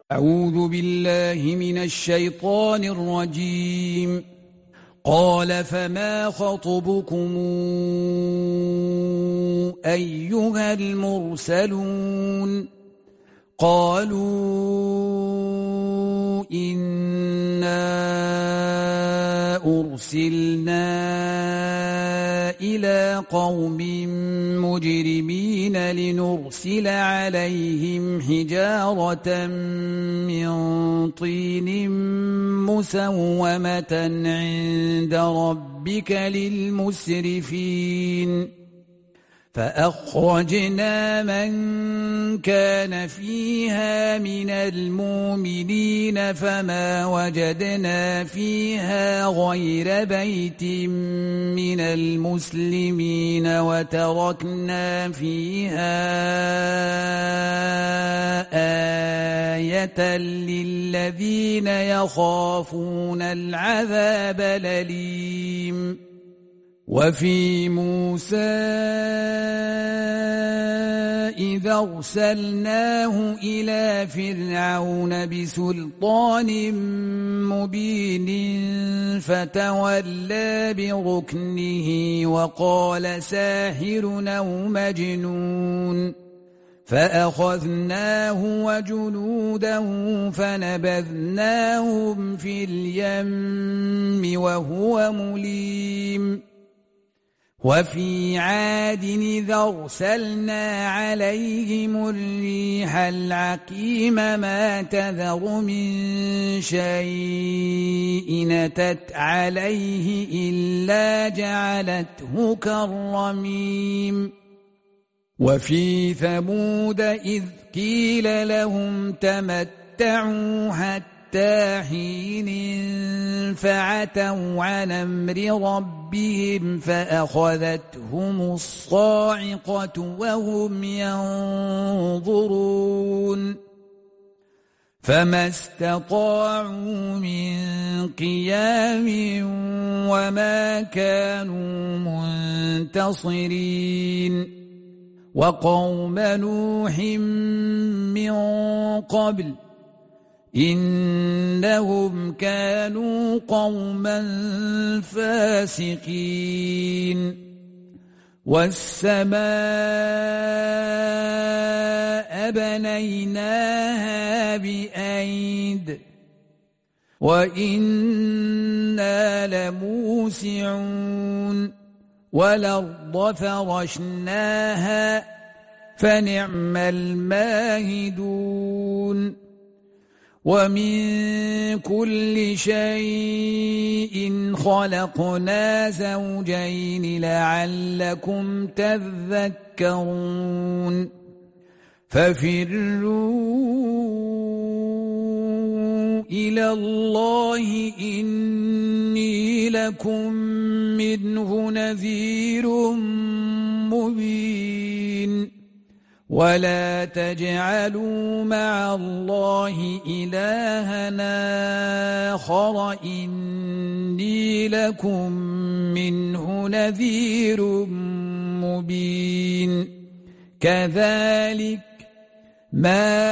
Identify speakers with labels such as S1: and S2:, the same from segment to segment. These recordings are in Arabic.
S1: أعوذ بالله من الشيطان الرجيم. قال فما خطبكم أيها المرسلون؟ قالوا إنا أرسلنا إلى قوم مجرمين لنرسل عليهم حجارة من طين مسومة عند ربك للمسرفين. فأخرجنا من كان فيها من المؤمنين فما وجدنا فيها غير بيت من المسلمين وتركنا فيها آية للذين يخافون العذاب الأليم. وفي موسى إذا أرسلناه إلى فرعون بسلطان مبين فتولى بركنه وقال ساحر أو مجنون، فأخذناه وجنوده فنبذناهم في اليم وهو مليم. وفي عاد إذا أرسلنا عليهم الريح العقيم ما تذر من شيء أتت عليه إلا جعلته كالرميم. وفي ثمود إذ قيل لهم تمتعوا حتى حين فعتوا عن أمر ربهم فأخذتهم الصاعقة وهم ينظرون، فما استطاعوا من قيام وما كانوا منتصرين. وقوم نوح من قبل إنهم كانوا قوما فاسقين. والسماء بنيناها بأيد وإنا لموسعون. والأرض فرشناها فنعم الماهدون. ومن كل شيء خلقنا زوجين لعلكم تذكرون. ففروا إلى الله إني لكم منه نذير مبين. ولا تجعلوا مع الله إلهنا آخر إني لكم منه نذير مبين. كذلك ما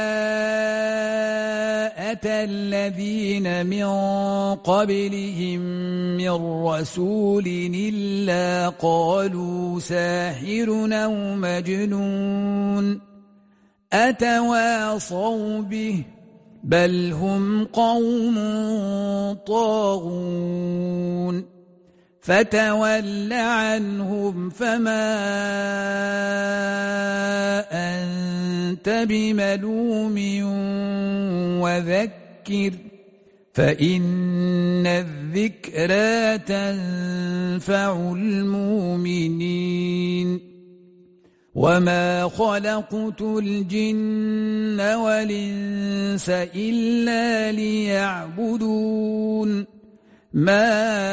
S1: أتى الذين من قبلهم من رسول إلا قالوا ساحر أو مجنون أتواصوا به بل هم قوم طاغون. فتول عنهم فما أنت بملوم وذكر فإن الذكرى تنفع المؤمنين. وما خلقت الجن والإنس إلا ليعبدون ما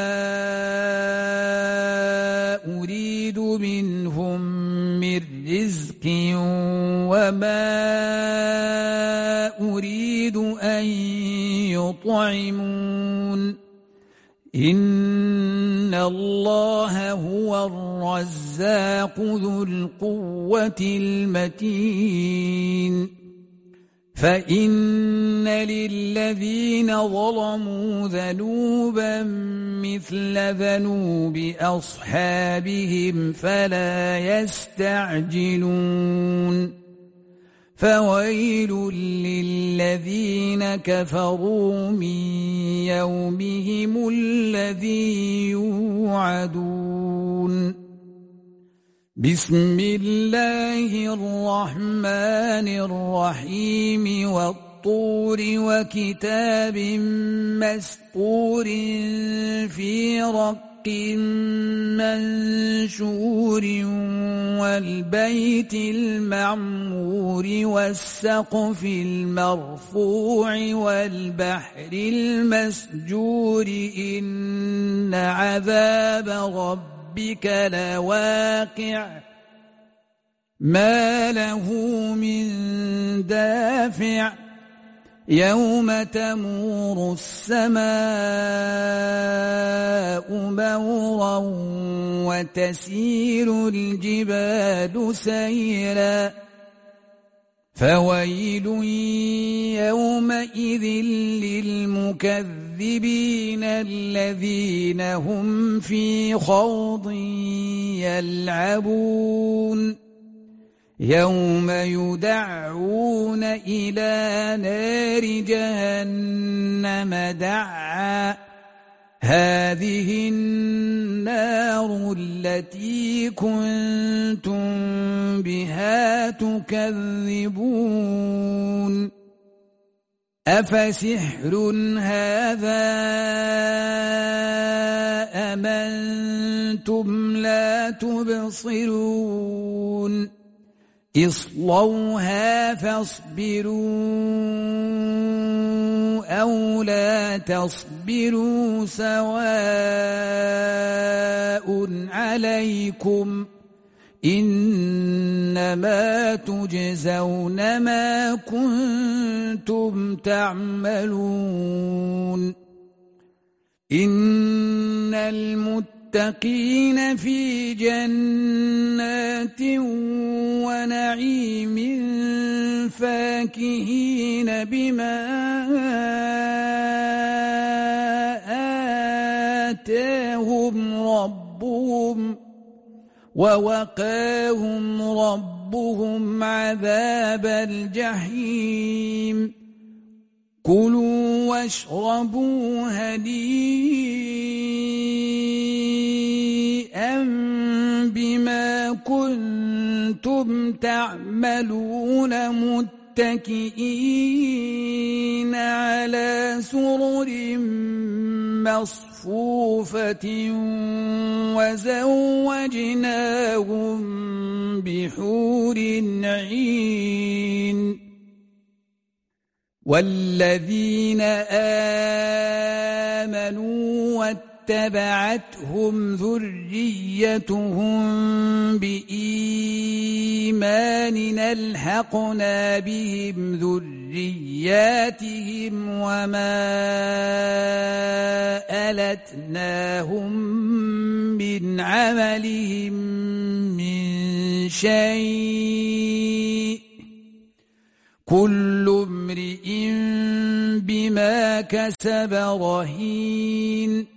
S1: أريد منهم من رزق وما أريد أن يطعمون إن الله هو الرزاق ذو القوة المتين فإن للذين ظلموا ذنوبا مثل ذنوب أصحابهم فلا يستعجلون فويل للذين كفروا من يومهم الذي يوعدون بسم الله الرحمن الرحيم والطور وكتاب مسطور في رق منشور والبيت المعمور والسقف المرفوع والبحر المسجور إن عذاب ربك لواقع ما له من دافع يوم تمور السماء مورا وتسير الجبال سيرا فويل يومئذ للمكذبين الذين هم في خوض يلعبون يوم يدعون إلى نار جهنم دعا هذه النار التي كنتم بها تكذبون أفسحر هذا أم أنتم لا تبصرون اصلوها فاصبروا أو لا تصبروا سواء عليكم إنما تجزون ما كنتم تعملون إن المتقين في جنات ونعيم فاكهين بما آتاهم ربهم ووقاهم ربهم عذاب الجحيم كلوا واشربوا هنيئا بما كنتم تعملون متكئين على سرر مصفوفة وزوجناهم بحور عين والذين آمنوا واتبعتهم ذريتهم بإيمان ألحقنا بهم ذرياتهم وما ألتناهم من عملهم من شيء كل امرئ بما كسب رهين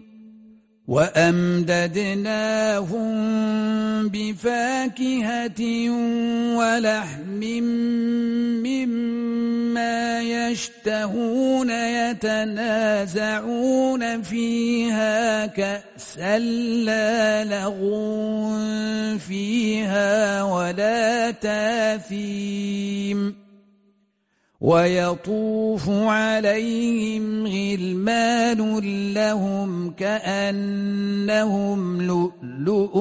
S1: وأمددناهم بفاكهة ولحم مما يشتهون يتنازعون فيها كأسا لا لغو فيها ولا تاثيم ويطوف عليهم غلمان لهم كأنهم لؤلؤ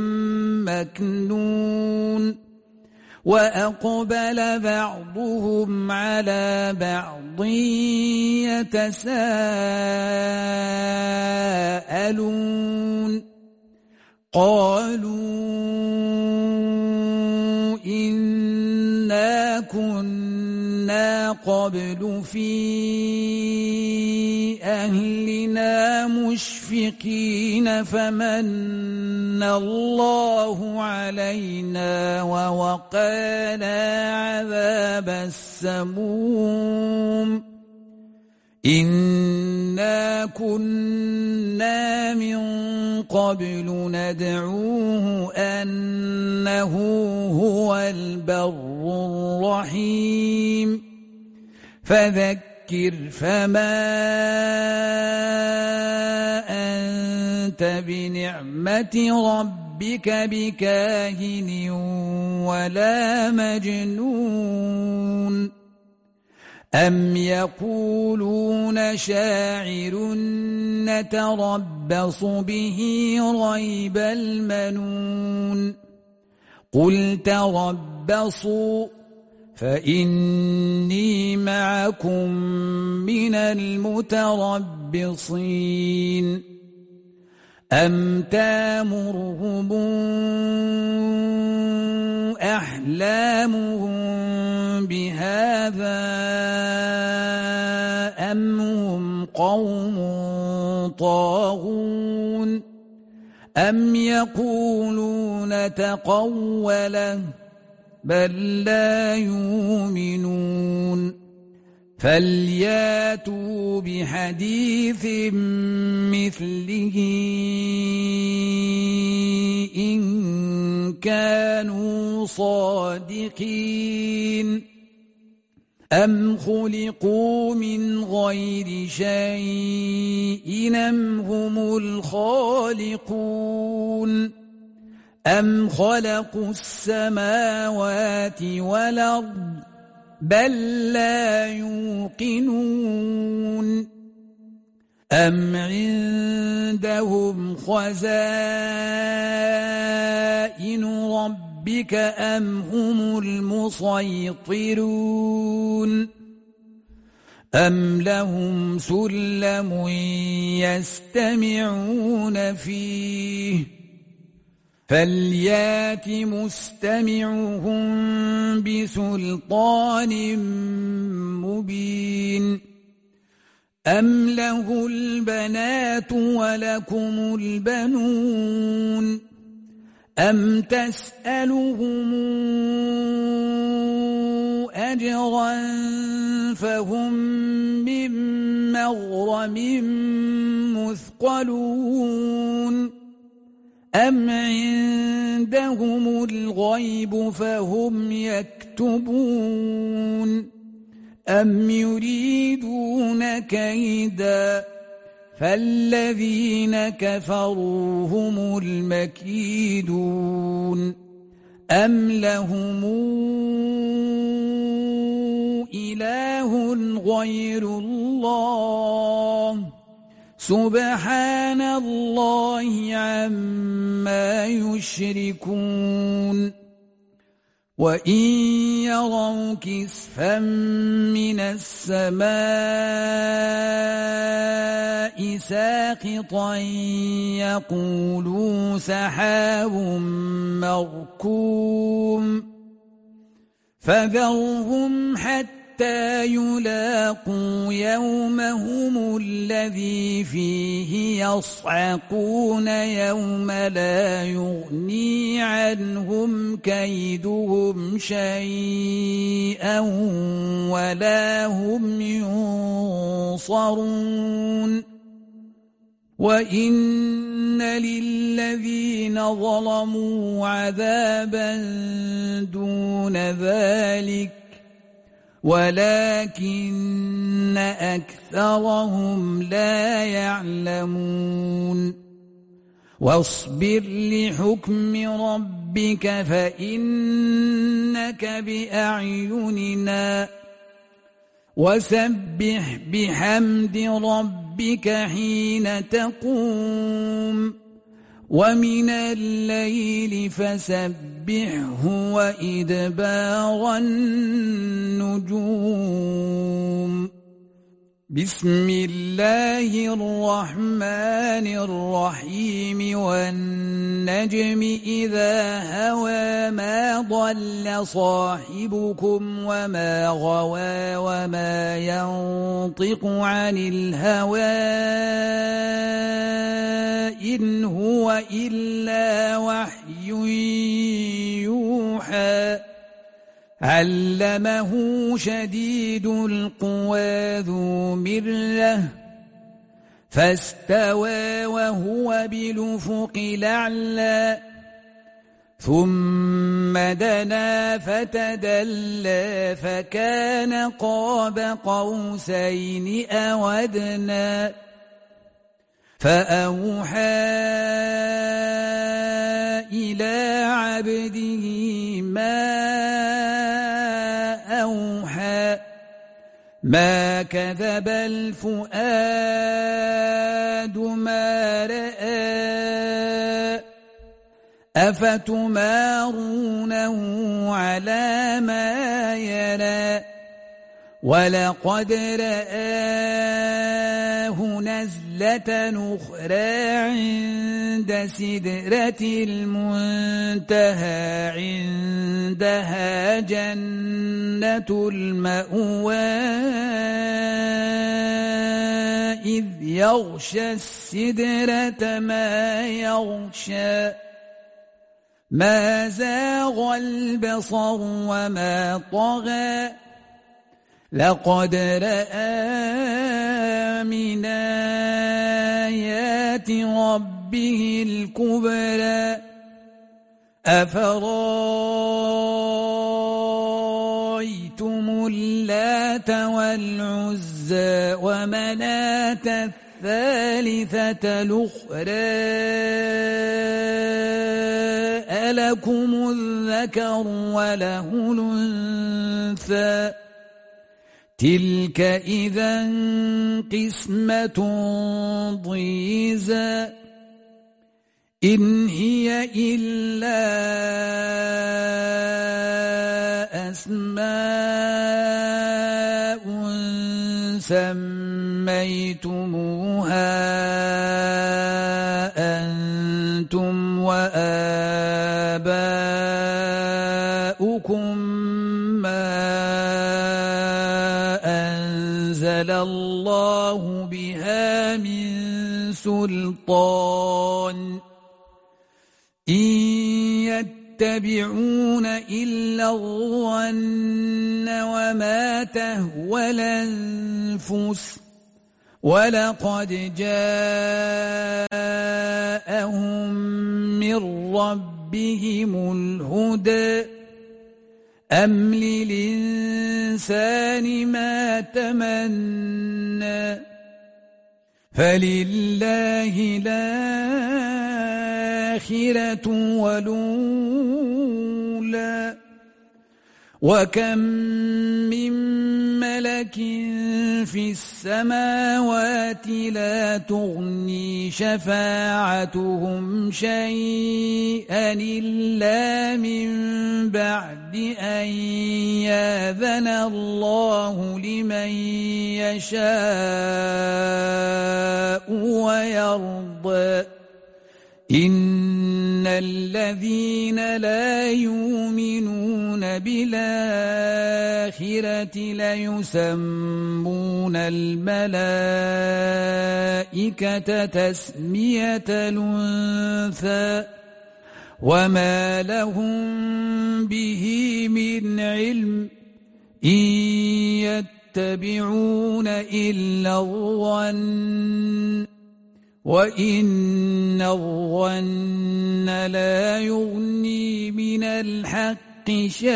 S1: مكنون وأقبل بعضهم على بعض يتساءلون قالوا إنا كنا قبل في أهلنا مشفقين مشفقين فمن الله علينا ووقانا عذاب السموم إنا كنا من قبل ندعوه أنه هو البر الرحيم فذكر فما أنت بنعمة ربك بكاهن ولا مجنون أم يقولون شاعر نتربص به ريب المنون قل تربصوا فإني معكم من المتربصين أم تامرهم أحلامهم بهذا أم هم قوم طاغون أم يقولون تقوله بل لا يؤمنون فلياتوا بحديث مثله إن كانوا صادقين أم خلقوا من غير شيء أم هم الخالقون أم خلقوا السماوات والأرض بل لا يوقنون أم عندهم خزائن ربك أم هم المسيطرون أم لهم سلم يستمعون فيه فليات مستمعهم بسلطان مبين أم له البنات ولكم البنون أم تسألهم أجرا فهم من مغرم مثقلون أم عندهم الغيب فهم يكتبون أم يريدون كيدا فالذين كفروا هم المكيدون أم لهم إله غير الله سبحان الله عما يشركون وإن يروا كسفا من السماء ساقطا يقولوا سحاب مركوم فذرهم حتى يلاقوا يومهم الذي فيه يصعقون يوم لا يغني عنهم كيدهم شيئا ولا هم ينصرون وإن للذين ظلموا عذابا دون ذلك ولكن أكثرهم لا يعلمون واصبر لحكم ربك فإنك بأعيننا وسبح بحمد ربك حين تقوم ومن الليل فسبحه وإدبار النجوم بسم الله الرحمن الرحيم والنجم إذا هوى ما ضل صاحبكم وما غوى وما ينطق عن الهوى إن هو إلا وحي يوحى علمه شديد القوى ذو مرة فاستوى وهو بالأفق الأعلى ثم دنا فتدلى فكان قاب قوسين أو أدنى فأوحى إلى عبده ما أوحى ما كذب الفؤاد ما رأى أفتمارونه على ما يرى ولقد رآه نزلة أخرى عند سدرة المنتهى عندها جنة المأوى إذ يغشى السدرة ما يغشى ما زاغ البصر وما طغى لقد رأى من آيات ربه الكبرى أفرأيتم اللات والعزى ومناة الثالثة الأخرى ألكم الذكر وله الأنثى تلك إذا قسمة ضيزى إن هي إلا أسماء سميتموها أنتم وآباؤكم الله بها من سلطان إن يتبعون إلا الظن وما تهوى الأنفس ولقد جاءهم من ربهم الهدى أم للإنسان ما تمنى فلله الآخرة والأولى وكم من ملك في السماوات لا تغني شفاعتهم شيئا إلا من بعد أن يأذن الله لمن يشاء ويرضى إن الذين لا يؤمنون بالآخرة ليسمون الملائكة تسمية الأنثى وما لهم به من علم إن يتبعون إلا الظن وإن الظن لا يغني من الحق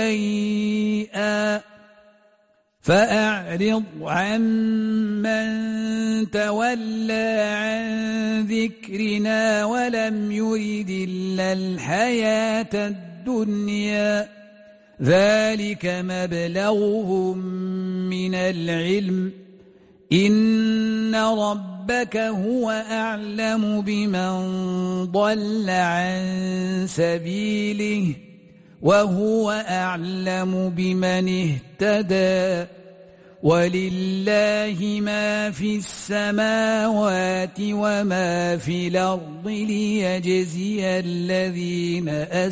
S1: شيئا فأعرض عمن تولى عن ذكرنا ولم يرد إلا الحياة الدنيا ذلك مبلغهم من العلم إن ربك هو أعلم بمن ضل عن سبيله وهو أعلم بمن اهتدى ولله ما في السماوات وما في الأرض ليجزي الذين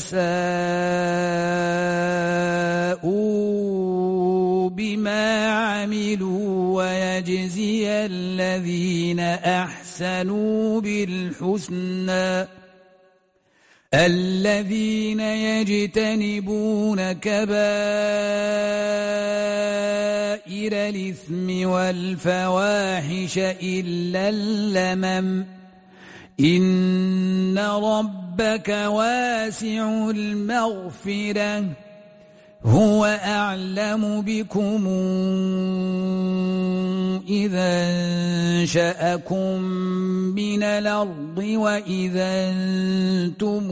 S1: أساءوا بما عملوا ويجزي الذين أحسنوا بالحسنى الذين يجتنبون كبائر الإثم والفواحش إلا اللمم إن ربك واسع المغفرة هو أعلم بكم إذا أنشأكم من الأرض وإذا أنتم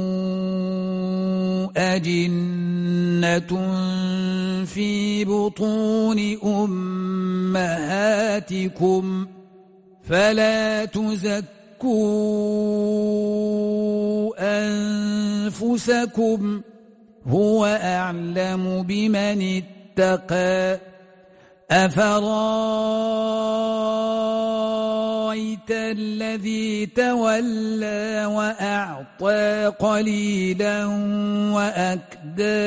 S1: أجنة في بطون أمهاتكم فلا تزكوا أنفسكم هو أعلم بمن اتقى أفرأيت الذي تولى وأعطى قليلا وأكدى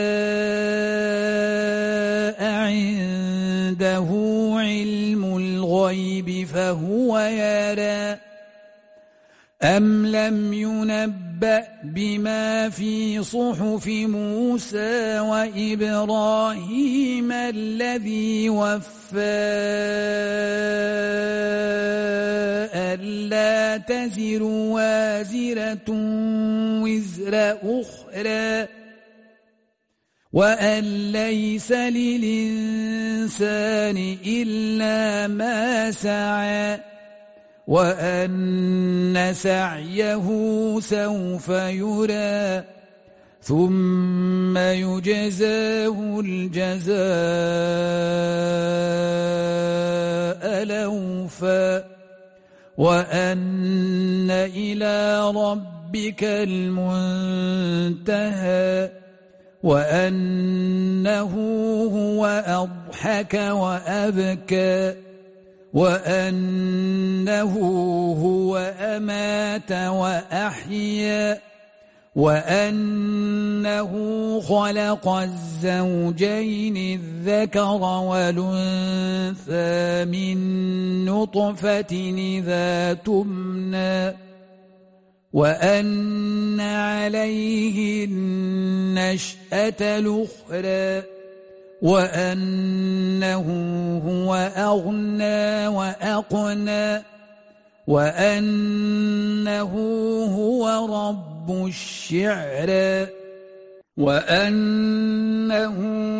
S1: عنده علم الغيب فهو يرى أم لم ينبأ بما في صحف موسى وإبراهيم الذي وفى ألا تزر وازرة وزر أخرى وأن ليس للإنسان إلا ما سعى وأن سعيه سوف يرى ثم يجزاه الجزاء الأوفى وأن إلى ربك المنتهى وأنه هو أضحك وأبكى وأنه هو أمات وأحيا وأنه خلق الزوجين الذكر والأنثى من نطفة إذا تمنى وأن عليه النشأة الأخرى وأنه هو أغنى وأقنى وأنه هو رب الشعرى وأنه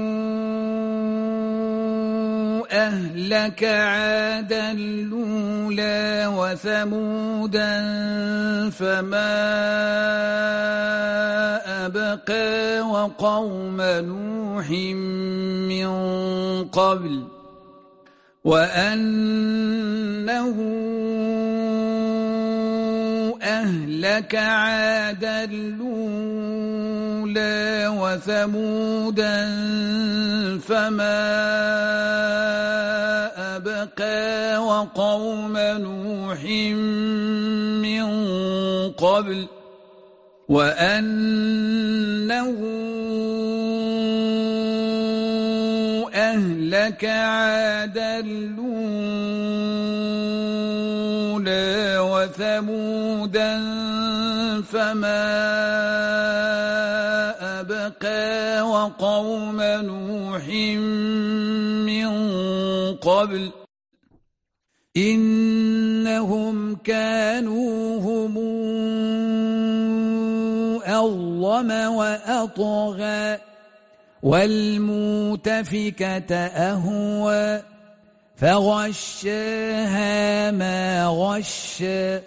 S1: أهلك عادا الأولى وثمودا فما أبقى وقوم نوح من قبل وأنه أهلك عادا الأولى وثمودا فما أبقى وقوم نوح من قبل وأنه أهلك عادا الأولى وثمودا فما أبقى وقوم نوح من قبل إنهم كانوا هم أظلم وأطغى والمؤتفكة أهوى فغشاها ما غشى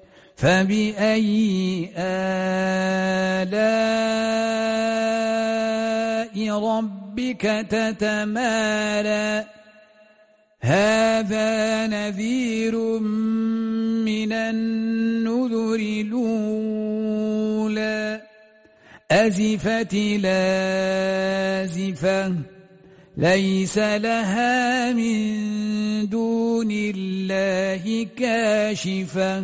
S1: فبأي آلاء ربك تتمارى هذا نذير من النذر الأولى أزفت لازفة ليس لها من دون الله كاشفة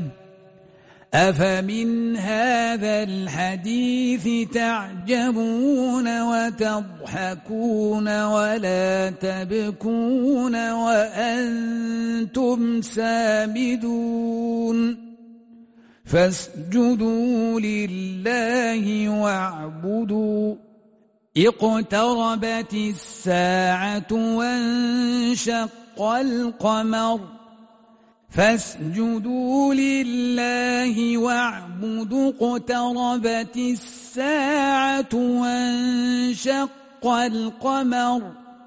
S1: أفمن هذا الحديث تعجبون وتضحكون ولا تبكون وأنتم سامدون فاسجدوا لله واعبدوا اقتربت الساعة وانشق القمر فاسجدوا لله واعبدوا اقتربت الساعة وانشق القمر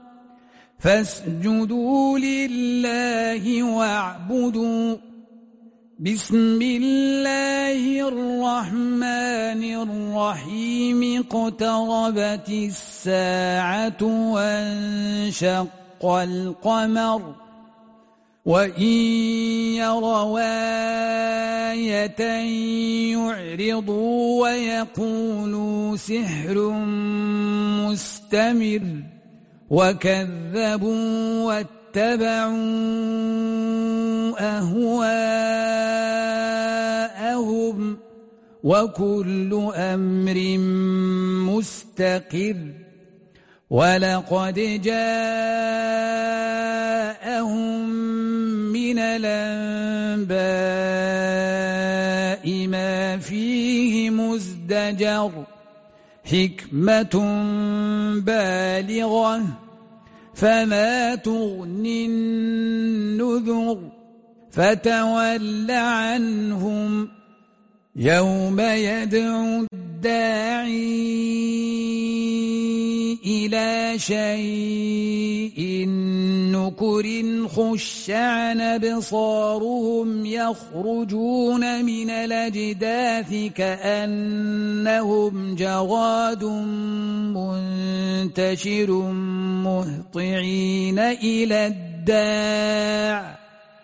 S1: فاسجدوا لله واعبدوا بسم الله الرحمن الرحيم اقتربت الساعة وانشق القمر وإن يروا آية يعرضوا ويقولوا سحر مستمر وكذبوا واتبعوا أهواءهم وكل أمر مستقر ولقد جاءهم من الأنباء ما فيه مزدجر حكمة بالغة فما تغني النذر فتول عنهم يوم يدعو الداعي إلى شيء نكر خش عن أبصارهم يخرجون من الأجداث كأنهم جراد منتشر مهطعين إلى الداع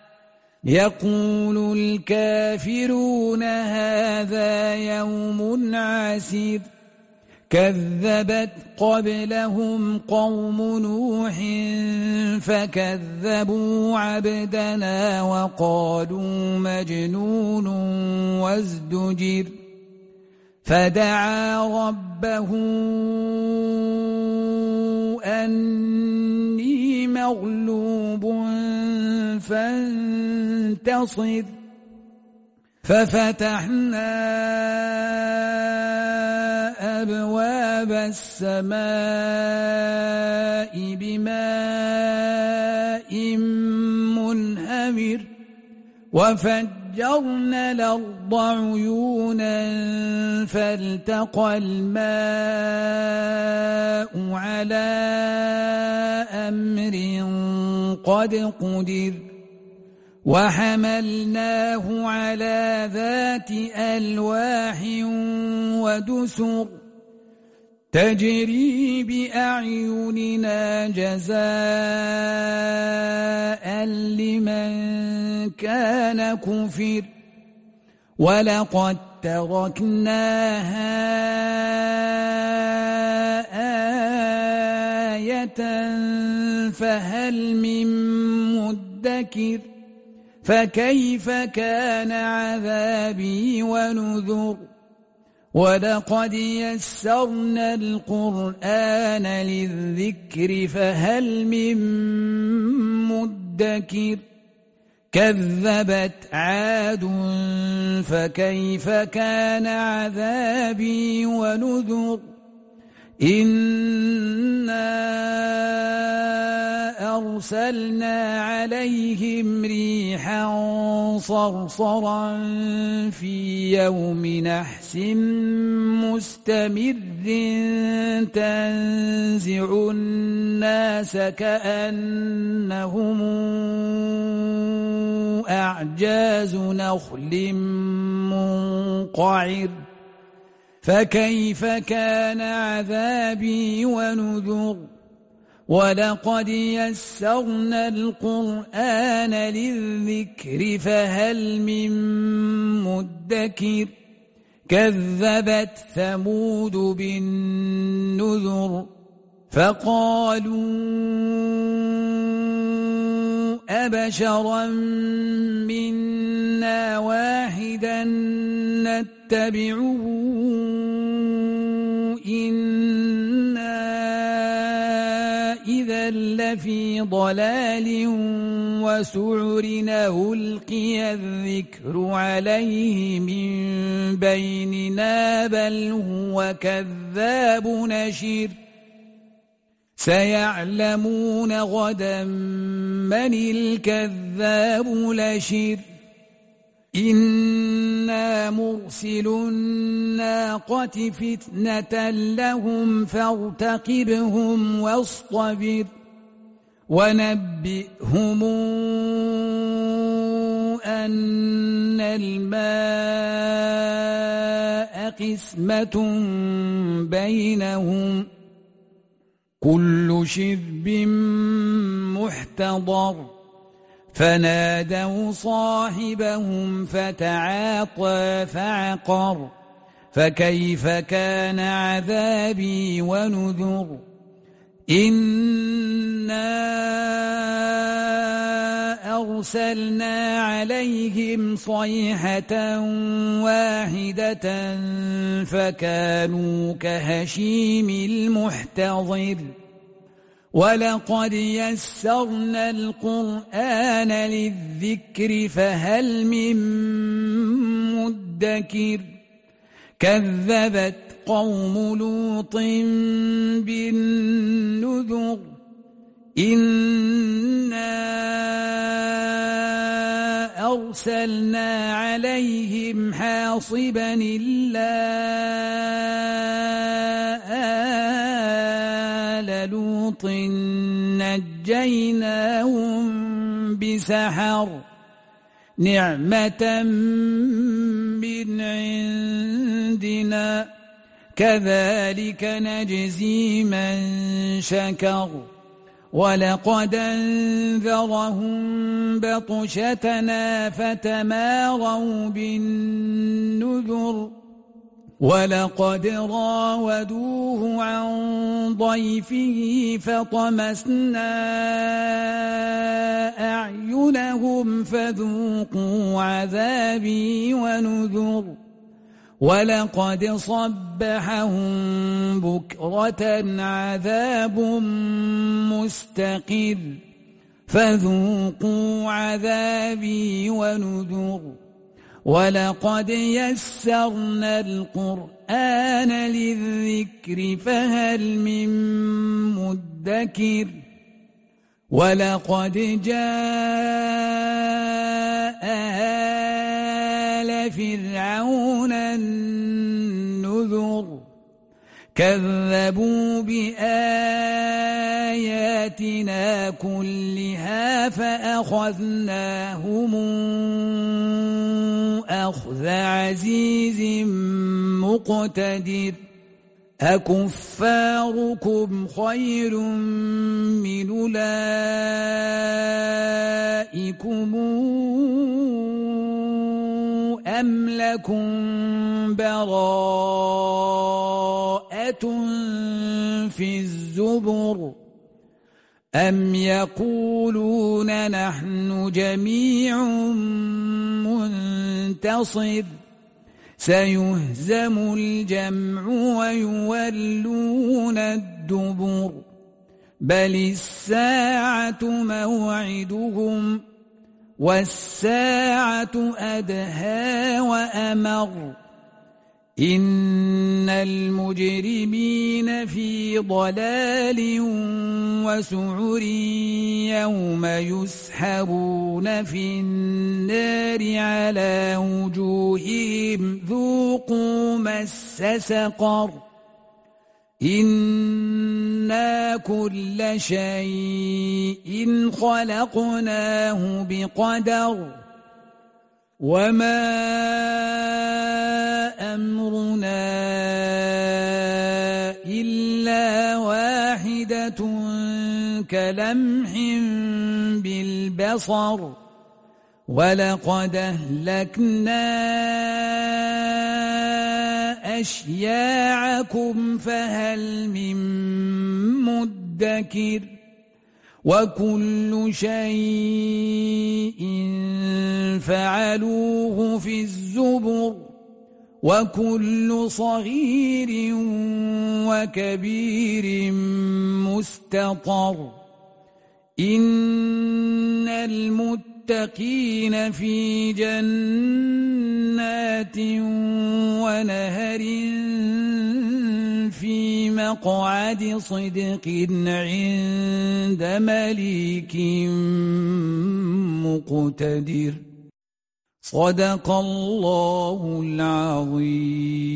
S1: يقول الكافرون هذا يوم عسير كذبت قبلهم قوم نوح فكذبوا عبدنا وقالوا مجنون وازدجر فدعا ربه أني مغلوب فانتصر ففتحنا أبواب السماء بماء منهمر وفجرنا الأرض عيونا فالتقى الماء على أمر قد قدر وحملناه على ذات ألواح ودسر تجري بأعيننا جزاء لمن كان كفر ولقد تركناها آية فهل من مدكر فكيف كان عذابي ونذر ولقد يسرنا القرآن للذكر فهل من مدكر كذبت عاد فكيف كان عذابي ونذر إنا أرسلنا عليهم ريحا صرصرا في يوم نحس مستمر تنزع الناس كأنهم أعجاز نخل منقعر فكيف كان عذابي ونذر ولقد يسرنا القرآن للذكر فهل من مدكر كذبت ثمود بالنذر فقالوا أبشرا منا واحدا نتبعه إنا إذا لفي ضلال وسعر ألقي الذكر عليه من بيننا بل هو كذاب نشر سيعلمون غدا من الكذاب الأشر إنا مرسل الناقة فتنة لهم فارتقبهم واصطبر ونبئهم أن الماء قسمة بينهم كل شرب محتضر فنادوا صاحبهم فتعاطى فعقر فكيف كان عذابي ونذر إنا أرسلنا عليهم صيحة واحدة فكانوا كهشيم المحتضر ولقد يسرنا القرآن للذكر فهل من مدكر كذبت قوم لوط بالنذر إنا أرسلنا عليهم حاصبا إلا آل لوط نجيناهم بسحر نعمة من عندنا كذلك نجزي من شكر ولقد أنذرهم بطشتنا فتماروا بالنذر ولقد راودوه عن ضيفه فطمسنا أعينهم فذوقوا عذابي ونذر ولقد صبحهم بكرة عذاب مستقر فذوقوا عذابي ونذر ولقد يسرنا القرآن للذكر فهل من مدكر ولقد جاء آل فرعون النذر كذبوا بآياتنا كلها فأخذناهم أخذ عزيز مقتدر أكفاركم خير من أولئكم أم لكم براءة في الزبر أم يقولون نحن جميع منتصر سيهزم الجمع ويولون الدبر بل الساعة موعدهم والساعة أدهى وأمر إن المجرمين في ضلال وسعر يوم يسحبون في النار على وجوههم ذوقوا مس سقر إنا كل شيء خلقناه بقدر وما أمرنا إلا واحدة كلمح بالبصر ولقد أهلكنا أشياعكم فهل من مدكر وكل شيء فعلوه في الزبر وكل صغير وكبير مستطر إن المتقين في جنات ونهر في مقعد صدق عند مليك مقتدر صدق الله العظيم.